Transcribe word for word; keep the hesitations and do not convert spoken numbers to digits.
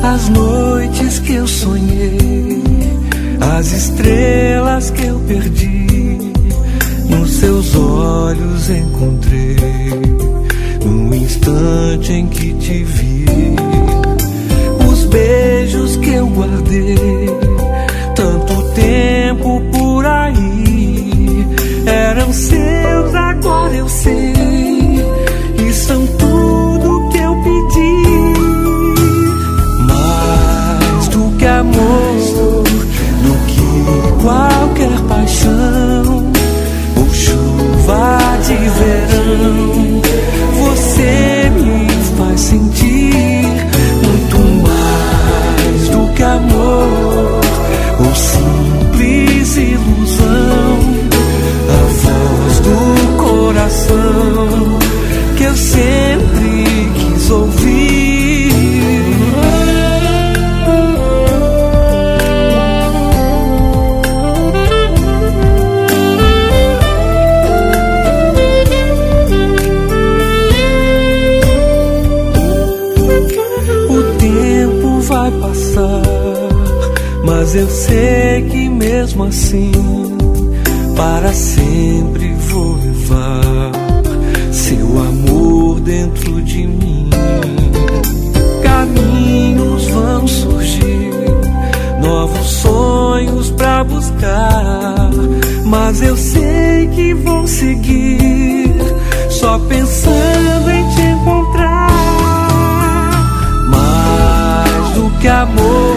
as noites que eu sonhei, as estrelas que eu perdi, nos seus olhos encontrei, no instante em que te vi. Os beijos que eu guardei tanto tempo por aí eram seus, agora eu sei, e são tudo que eu pedi. Mais do que amor, do que qualquer paixão ou chuva de verão, você me faz sentir muito mais do que amor ou simples ilusão. A voz do coração que eu sempre quis ouvir. O tempo vai passar, mas eu sei que mesmo assim para sempre vou levar seu amor dentro de mim. Caminhos vão surgir, novos sonhos pra buscar, mas eu sei que vou seguir, só pensando em te encontrar. Mais do que amor,